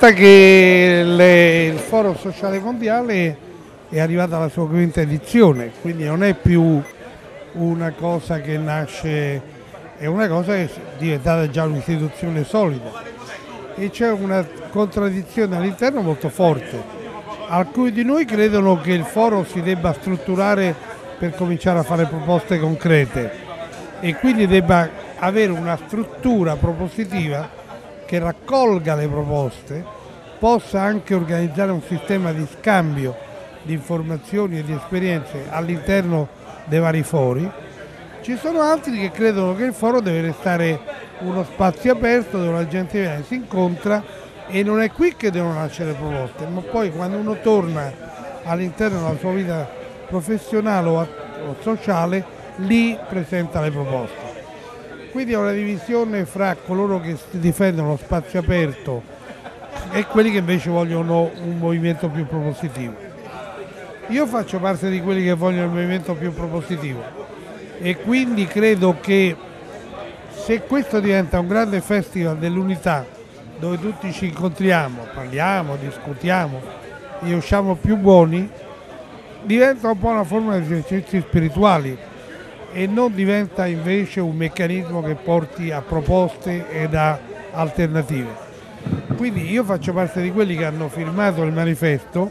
nota che il Foro Sociale Mondiale è arrivato alla sua quinta edizione, quindi non è più una cosa che nasce, è una cosa che è diventata già un'istituzione solida e c'è una contraddizione all'interno molto forte. Alcuni di noi credono che il foro si debba strutturare per cominciare a fare proposte concrete e quindi debba avere una struttura propositiva che raccolga le proposte, possa anche organizzare un sistema di scambio di informazioni e di esperienze all'interno dei vari fori. Ci sono altri che credono che il foro deve restare uno spazio aperto dove la gente viene, si incontra e non è qui che devono nascere proposte, ma poi quando uno torna all'interno della sua vita professionale o sociale, lì presenta le proposte. Quindi è una divisione fra coloro che difendono lo spazio aperto e quelli che invece vogliono un movimento più propositivo. Io faccio parte di quelli che vogliono il movimento più propositivo e quindi credo che se questo diventa un grande festival dell'unità dove tutti ci incontriamo, parliamo, discutiamo e usciamo più buoni, diventa un po' una forma di esercizi spirituali e non diventa invece un meccanismo che porti a proposte ed a alternative. Quindi io faccio parte di quelli che hanno firmato il manifesto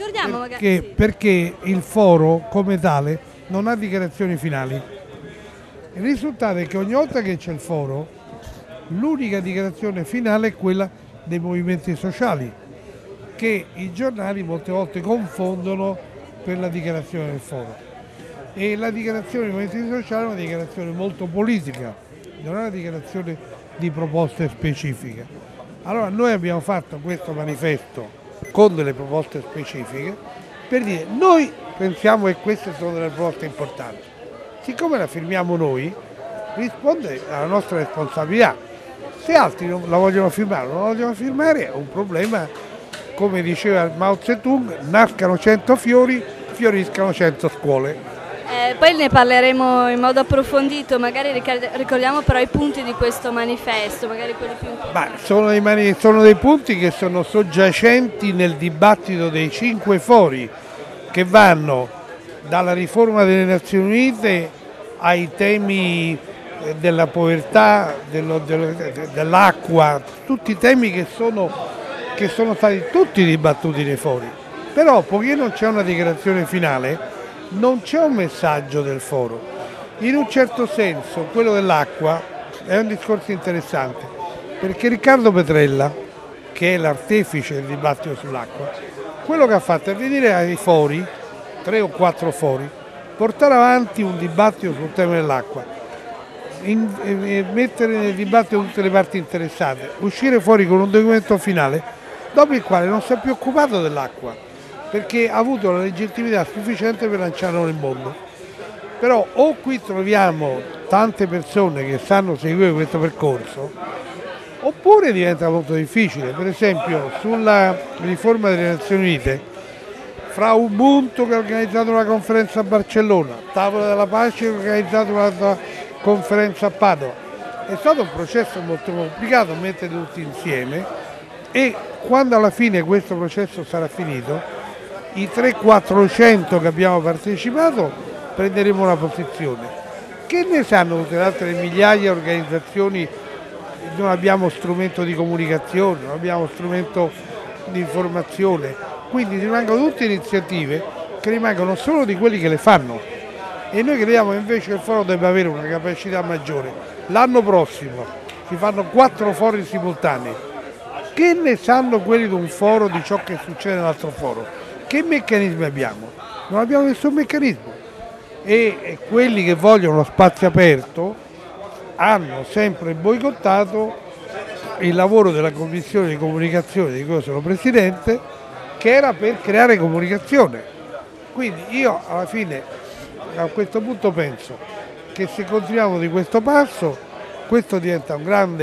perché il foro come tale non ha dichiarazioni finali. Il risultato è che ogni volta che c'è il foro, l'unica dichiarazione finale è quella dei movimenti sociali, che i giornali molte volte confondono per la dichiarazione del foro. E la dichiarazione dei movimenti sociali è una dichiarazione molto politica, non è una dichiarazione di proposte specifiche. Allora noi abbiamo fatto questo manifesto con delle proposte specifiche per dire noi pensiamo che queste sono delle proposte importanti. Siccome la firmiamo noi, risponde alla nostra responsabilità. Se altri non la vogliono firmare o non la vogliono firmare è un problema, come diceva Mao Zedong, nascano 100 fiori, fioriscano 100 scuole. Poi ne parleremo in modo approfondito, magari ricordiamo però i punti di questo manifesto, magari quelli più importanti. Sono dei punti che sono soggiacenti nel dibattito dei 5 fori che vanno dalla riforma delle Nazioni Unite ai temi della povertà, dell'acqua, tutti i temi che sono stati tutti dibattuti nei fori. Però poiché non c'è una dichiarazione finale, non c'è un messaggio del foro. In un certo senso quello dell'acqua è un discorso interessante, perché Riccardo Petrella, che è l'artefice del dibattito sull'acqua, quello che ha fatto è venire ai fori, 3 o 4 fori, portare avanti un dibattito sul tema dell'acqua, mettere nel dibattito tutte le parti interessate, uscire fuori con un documento finale, dopo il quale non si è più occupato dell'acqua, perché ha avuto la legittimità sufficiente per lanciarlo nel mondo. Però o qui troviamo tante persone che sanno seguire questo percorso, oppure diventa molto difficile. Per esempio sulla riforma delle Nazioni Unite, fra Ubuntu che ha organizzato una conferenza a Barcellona, Tavola della Pace che ha organizzato una conferenza a Padova, è stato un processo molto complicato mettere tutti insieme e quando alla fine questo processo sarà finito, i 300-400 che abbiamo partecipato prenderemo una posizione. Che ne sanno tutte le altre migliaia di organizzazioni? Non abbiamo strumento di comunicazione, non abbiamo strumento di informazione, quindi rimangono tutte iniziative che rimangono solo di quelli che le fanno e noi crediamo invece che il foro debba avere una capacità maggiore. L'anno prossimo si fanno 4 fori simultanei. Che ne sanno quelli di un foro di ciò che succede nell'altro foro? Che meccanismi abbiamo? Non abbiamo nessun meccanismo e quelli che vogliono lo spazio aperto hanno sempre boicottato il lavoro della commissione di comunicazione di cui sono presidente, che era per creare comunicazione. Quindi io alla fine a questo punto penso che se continuiamo di questo passo, questo diventa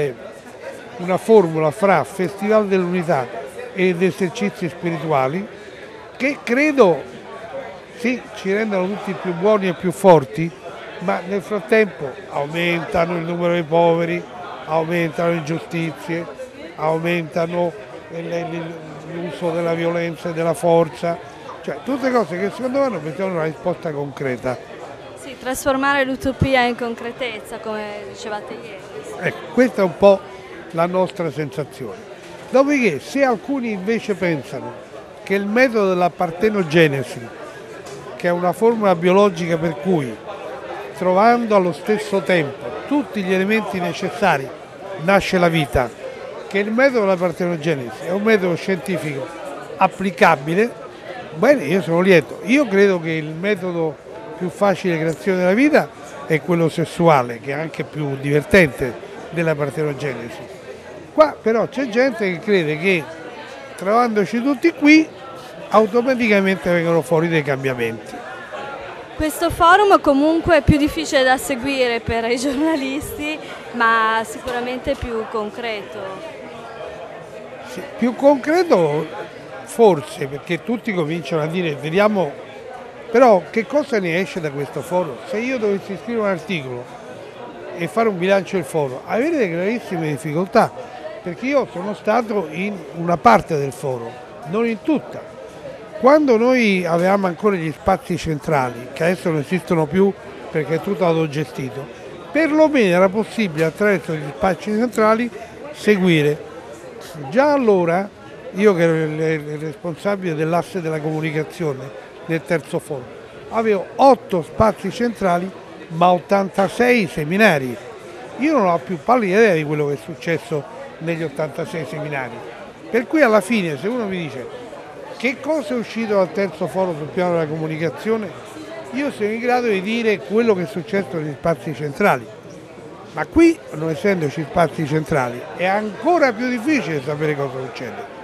una formula fra Festival dell'Unità ed esercizi spirituali che credo sì, ci rendano tutti più buoni e più forti, ma nel frattempo aumentano il numero dei poveri, aumentano le ingiustizie, aumentano l'uso della violenza e della forza, cioè tutte cose che secondo me non mettono una risposta concreta. Sì, trasformare l'utopia in concretezza, come dicevate ieri. Ecco, questa è un po' la nostra sensazione. Dopodiché, se alcuni invece pensano che il metodo della partenogenesi, che è una formula biologica per cui, trovando allo stesso tempo tutti gli elementi necessari, nasce la vita, che il metodo della partenogenesi è un metodo scientifico applicabile, bene, io sono lieto. Io credo che il metodo più facile di creazione della vita è quello sessuale, che è anche più divertente della partenogenesi. Qua però c'è gente che crede che trovandoci tutti qui automaticamente vengono fuori dei cambiamenti. Questo forum comunque è più difficile da seguire per i giornalisti, ma sicuramente più concreto. Sì, più concreto forse, perché tutti cominciano a dire vediamo, però che cosa ne esce da questo forum? Se io dovessi scrivere un articolo e fare un bilancio del forum, avete delle gravissime difficoltà, perché io sono stato in una parte del forum, non in tutta. Quando noi avevamo ancora gli spazi centrali, che adesso non esistono più perché è tutto autogestito, perlomeno era possibile attraverso gli spazi centrali seguire. Già allora, io che ero il responsabile dell'asse della comunicazione nel terzo forum, avevo 8 spazi centrali ma 86 seminari. Io non ho più pallida idea di quello che è successo negli 86 seminari. Per cui alla fine, se uno mi dice che cosa è uscito dal terzo foro sul piano della comunicazione, io sono in grado di dire quello che è successo negli spazi centrali. Ma qui, non essendoci spazi centrali, è ancora più difficile sapere cosa succede.